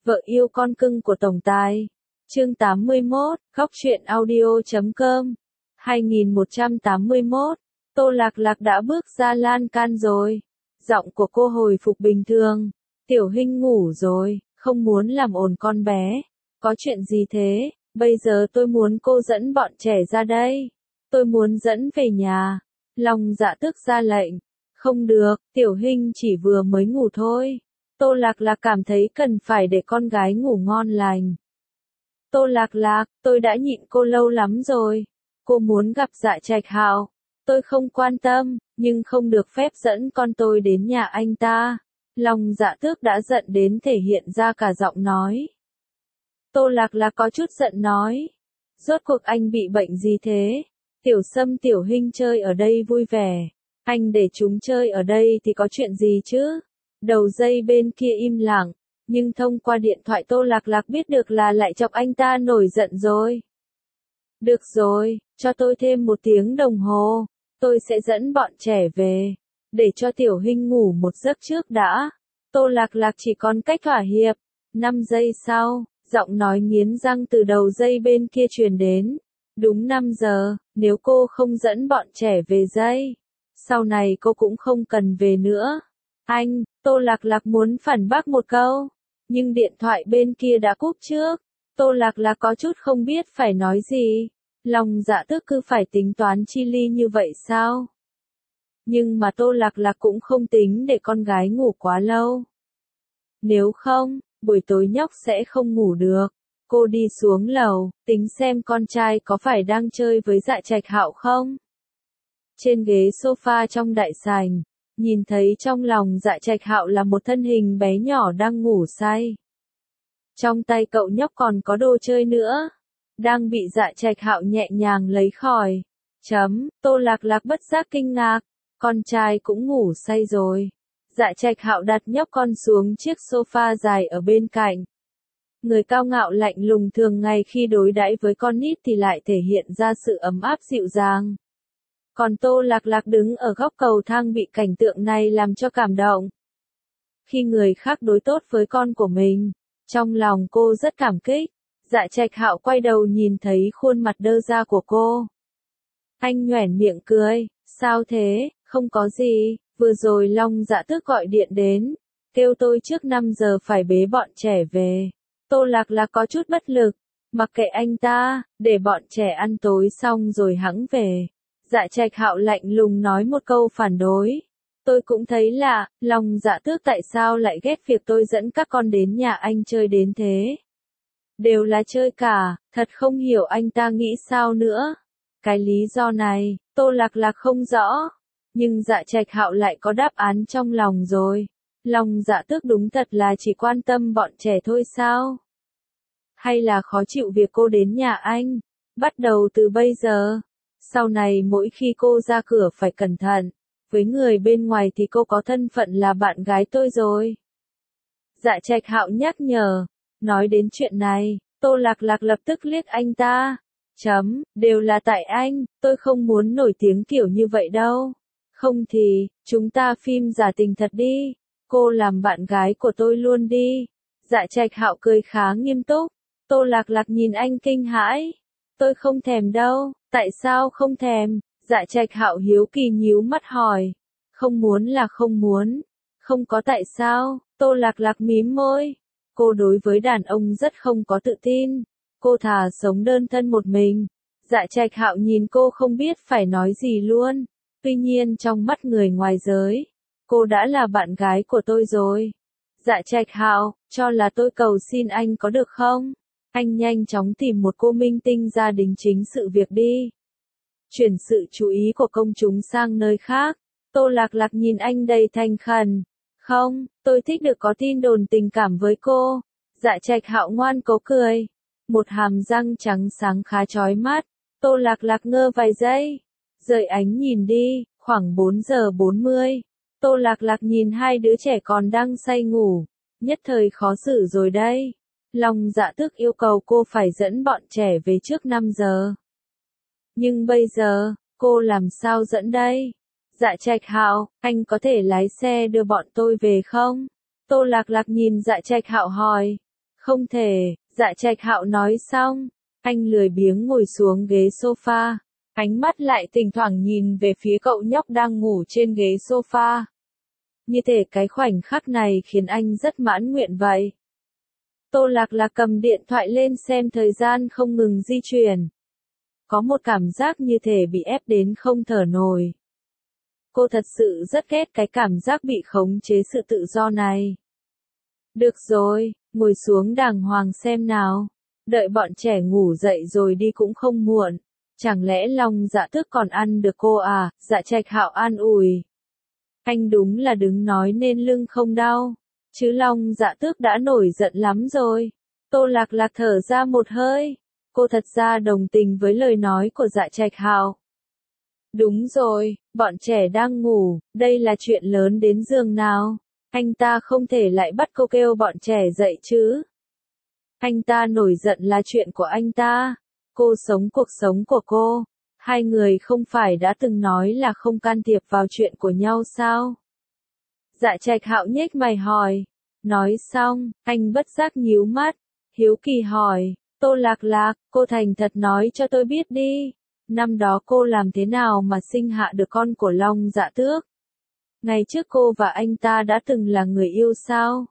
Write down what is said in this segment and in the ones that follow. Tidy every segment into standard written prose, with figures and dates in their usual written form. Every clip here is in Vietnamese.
Vợ yêu con cưng của tổng tài. Chương 81, góc truyện audio.com. 2181. Tô Lạc Lạc đã bước ra lan can rồi. Giọng của cô hồi phục bình thường. Tiểu Hinh ngủ rồi, không muốn làm ồn con bé. Có chuyện gì thế? Bây giờ tôi muốn cô dẫn bọn trẻ ra đây. Tôi muốn dẫn về nhà. Long Dạ Tước ra lệnh. Không được, Tiểu Hinh chỉ vừa mới ngủ thôi. Tô Lạc Lạc cảm thấy cần phải để con gái ngủ ngon lành. Tô Lạc Lạc, tôi đã nhịn cô lâu lắm rồi. Cô muốn gặp Dạ Trạch Hạo. Tôi không quan tâm, nhưng không được phép dẫn con tôi đến nhà anh ta. Long Dạ Tước đã giận đến thể hiện ra cả giọng nói. Tô Lạc Lạc có chút giận nói. Rốt cuộc anh bị bệnh gì thế? Tiểu Sâm Tiểu Hinh chơi ở đây vui vẻ. Anh để chúng chơi ở đây thì có chuyện gì chứ? Đầu dây bên kia im lặng, nhưng thông qua điện thoại Tô Lạc Lạc biết được là lại chọc anh ta nổi giận rồi. Được rồi, cho tôi thêm 1 tiếng đồng hồ, tôi sẽ dẫn bọn trẻ về, để cho Tiểu Hinh ngủ một giấc trước đã. Tô Lạc Lạc chỉ còn cách thỏa hiệp. 5 giây sau, giọng nói nghiến răng từ đầu dây bên kia truyền đến. Đúng 5 giờ, nếu cô không dẫn bọn trẻ về dây, sau này cô cũng không cần về nữa. Anh, Tô Lạc Lạc muốn phản bác một câu, nhưng điện thoại bên kia đã cúp trước. Tô Lạc Lạc có chút không biết phải nói gì. Long Dạ Tước cứ phải tính toán chi ly như vậy sao? Nhưng mà Tô Lạc Lạc cũng không tính để con gái ngủ quá lâu. Nếu không, buổi tối nhóc sẽ không ngủ được. Cô đi xuống lầu, tính xem con trai có phải đang chơi với Dạ Trạch Hạo không? Trên ghế sofa trong đại sảnh, nhìn thấy trong lòng Dạ Trạch Hạo là một thân hình bé nhỏ đang ngủ say. Trong tay cậu nhóc còn có đồ chơi nữa, đang bị Dạ Trạch Hạo nhẹ nhàng lấy khỏi. Tô Lạc Lạc bất giác kinh ngạc, con trai cũng ngủ say rồi. Dạ Trạch Hạo đặt nhóc con xuống chiếc sofa dài ở bên cạnh. Người cao ngạo lạnh lùng thường ngày khi đối đãi với con nít thì lại thể hiện ra sự ấm áp dịu dàng. Còn Tô Lạc Lạc đứng ở góc cầu thang bị cảnh tượng này làm cho cảm động. Khi người khác đối tốt với con của mình, trong lòng cô rất cảm kích. Dạ Trạch Hạo quay đầu nhìn thấy khuôn mặt đơ ra của cô. Anh nhoẻn miệng cười, sao thế, không có gì, vừa rồi Long Dạ Tước gọi điện đến, kêu tôi trước 5 giờ phải bế bọn trẻ về. Tô Lạc Lạc có chút bất lực, mặc kệ anh ta, để bọn trẻ ăn tối xong rồi hẵng về. Dạ Trạch Hạo lạnh lùng nói một câu phản đối. Tôi cũng thấy lạ, Long Dạ Tước tại sao lại ghét việc tôi dẫn các con đến nhà anh chơi đến thế. Đều là chơi cả, thật không hiểu anh ta nghĩ sao nữa. Cái lý do này, Tô Lạc Lạc không rõ. Nhưng Dạ Trạch Hạo lại có đáp án trong lòng rồi. Long Dạ Tước đúng thật là chỉ quan tâm bọn trẻ thôi sao? Hay là khó chịu việc cô đến nhà anh? Bắt đầu từ bây giờ, sau này mỗi khi cô ra cửa phải cẩn thận. Với người bên ngoài thì cô có thân phận là bạn gái tôi rồi. Dạ Trạch Hạo nhắc nhở. Nói đến chuyện này, Tô Lạc Lạc lập tức liếc anh ta. Đều là tại anh, tôi không muốn nổi tiếng kiểu như vậy đâu. Không thì, chúng ta phim giả tình thật đi. Cô làm bạn gái của tôi luôn đi. Dạ Trạch Hạo cười khá nghiêm túc. Tô Lạc Lạc nhìn anh kinh hãi. Tôi không thèm đâu, tại sao không thèm? Dạ Trạch Hạo hiếu kỳ nhíu mắt hỏi. Không muốn là không muốn. Không có tại sao, Tô Lạc Lạc mím môi. Cô đối với đàn ông rất không có tự tin. Cô thà sống đơn thân một mình. Dạ Trạch Hạo nhìn cô không biết phải nói gì luôn. Tuy nhiên trong mắt người ngoài giới, cô đã là bạn gái của tôi rồi. Dạ Trạch Hạo, cho là tôi cầu xin anh có được không? Anh nhanh chóng tìm một cô minh tinh ra đính chính sự việc đi. Chuyển sự chú ý của công chúng sang nơi khác. Tô Lạc Lạc nhìn anh đầy thành khẩn. Không, tôi thích được có tin đồn tình cảm với cô. Dạ Trạch Hạo ngoan cố cười. Một hàm răng trắng sáng khá chói mắt. Tô Lạc Lạc ngơ vài giây. Rời ánh nhìn đi, khoảng 4 giờ 40. Tô Lạc Lạc nhìn hai đứa trẻ còn đang say ngủ. Nhất thời khó xử rồi đây. Long Dạ Tước yêu cầu cô phải dẫn bọn trẻ về trước 5 giờ. Nhưng bây giờ, cô làm sao dẫn đây? Dạ Trạch Hạo, anh có thể lái xe đưa bọn tôi về không? Tô Lạc Lạc nhìn Dạ Trạch Hạo hỏi. Không thể, Dạ Trạch Hạo nói xong, anh lười biếng ngồi xuống ghế sofa, ánh mắt lại thỉnh thoảng nhìn về phía cậu nhóc đang ngủ trên ghế sofa. Như thể cái khoảnh khắc này khiến anh rất mãn nguyện vậy. Tô Lạc Lạc cầm điện thoại lên xem thời gian không ngừng di chuyển. Có một cảm giác như thể bị ép đến không thở nổi. Cô thật sự rất ghét cái cảm giác bị khống chế sự tự do này. Được rồi, ngồi xuống đàng hoàng xem nào. Đợi bọn trẻ ngủ dậy rồi đi cũng không muộn. Chẳng lẽ Long Dạ Tước còn ăn được cô à? Dạ Trạch Hạo an ủi. Anh đúng là đứng nói nên lưng không đau. Chứ Long Dạ Tước đã nổi giận lắm rồi. Tô Lạc Lạc thở ra một hơi. Cô thật ra đồng tình với lời nói của Dạ Trạch Hạo. Đúng rồi, bọn trẻ đang ngủ, đây là chuyện lớn đến giường nào. Anh ta không thể lại bắt cô kêu bọn trẻ dậy chứ. Anh ta nổi giận là chuyện của anh ta. Cô sống cuộc sống của cô. Hai người không phải đã từng nói là không can thiệp vào chuyện của nhau sao? Dạ Trạch Hạo nhếch mày hỏi. Nói xong, anh bất giác nhíu mắt. Hiếu kỳ hỏi, Tô Lạc Lạc, cô thành thật nói cho tôi biết đi. Năm đó cô làm thế nào mà sinh hạ được con của Long Dạ Tước? Ngày trước cô và anh ta đã từng là người yêu sao?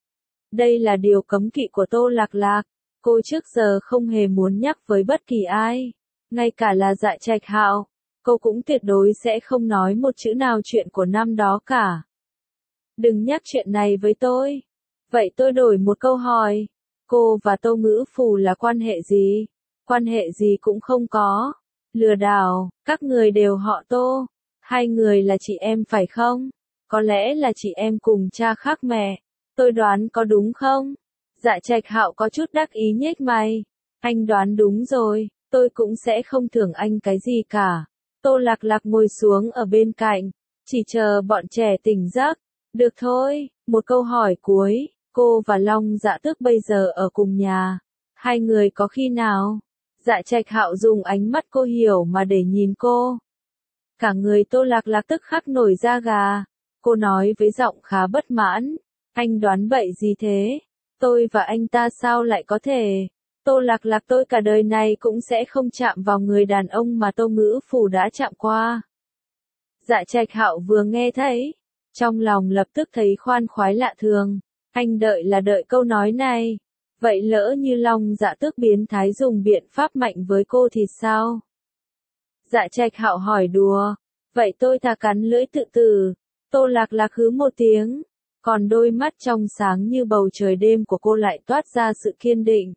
Đây là điều cấm kỵ của Tô Lạc Lạc. Cô trước giờ không hề muốn nhắc với bất kỳ ai. Ngay cả là Dạ Trạch Hạo. Cô cũng tuyệt đối sẽ không nói một chữ nào chuyện của năm đó cả. Đừng nhắc chuyện này với tôi. Vậy tôi đổi một câu hỏi. Cô và Tô Ngữ Phù là quan hệ gì? Quan hệ gì cũng không có. Lừa đảo, các người đều họ Tô. Hai người là chị em phải không? Có lẽ là chị em cùng cha khác mẹ. Tôi đoán có đúng không? Dạ Trạch Hạo có chút đắc ý nhếch mày. Anh đoán đúng rồi, tôi cũng sẽ không thưởng anh cái gì cả. Tô Lạc Lạc ngồi xuống ở bên cạnh, chỉ chờ bọn trẻ tỉnh giấc. Được thôi, một câu hỏi cuối, cô và Long Dạ Tước bây giờ ở cùng nhà. Hai người có khi nào? Dạ Trạch Hạo dùng ánh mắt cô hiểu mà để nhìn cô. Cả người Tô Lạc Lạc tức khắc nổi da gà. Cô nói với giọng khá bất mãn. Anh đoán bậy gì thế? Tôi và anh ta sao lại có thể? Tô Lạc Lạc tôi cả đời này cũng sẽ không chạm vào người đàn ông mà Tô Ngữ Phù đã chạm qua. Dạ Trạch Hạo vừa nghe thấy, trong lòng lập tức thấy khoan khoái lạ thường. Anh đợi là đợi câu nói này. Vậy lỡ như Long Dạ Tước biến thái dùng biện pháp mạnh với cô thì sao? Dạ Trạch Hạo hỏi đùa. Vậy tôi thà cắn lưỡi tự tử. Tô Lạc Lạc hứ một tiếng. Còn đôi mắt trong sáng như bầu trời đêm của cô lại toát ra sự kiên định.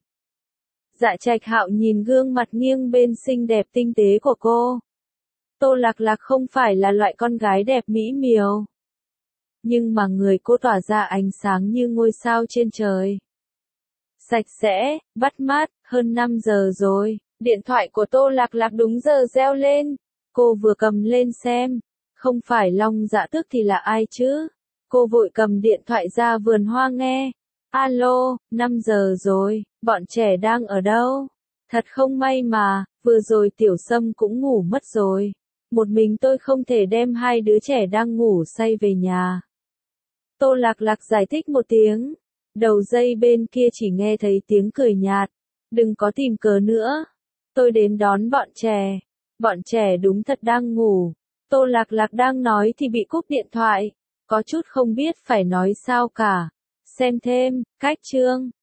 Dạ Trạch Hạo nhìn gương mặt nghiêng bên xinh đẹp tinh tế của cô. Tô Lạc Lạc không phải là loại con gái đẹp mỹ miều. Nhưng mà người cô tỏa ra ánh sáng như ngôi sao trên trời. Sạch sẽ, bắt mắt, hơn 5 giờ rồi. Điện thoại của Tô Lạc Lạc đúng giờ reo lên. Cô vừa cầm lên xem. Không phải Long Dạ Tước thì là ai chứ? Cô vội cầm điện thoại ra vườn hoa nghe. Alo, 5 giờ rồi, bọn trẻ đang ở đâu? Thật không may mà, vừa rồi Tiểu Sâm cũng ngủ mất rồi. Một mình tôi không thể đem hai đứa trẻ đang ngủ say về nhà. Tô Lạc Lạc giải thích một tiếng. Đầu dây bên kia chỉ nghe thấy tiếng cười nhạt. Đừng có tìm cớ nữa. Tôi đến đón bọn trẻ. Bọn trẻ đúng thật đang ngủ. Tô Lạc Lạc đang nói thì bị cúp điện thoại. Có chút không biết phải nói sao cả. Xem thêm, cách chương.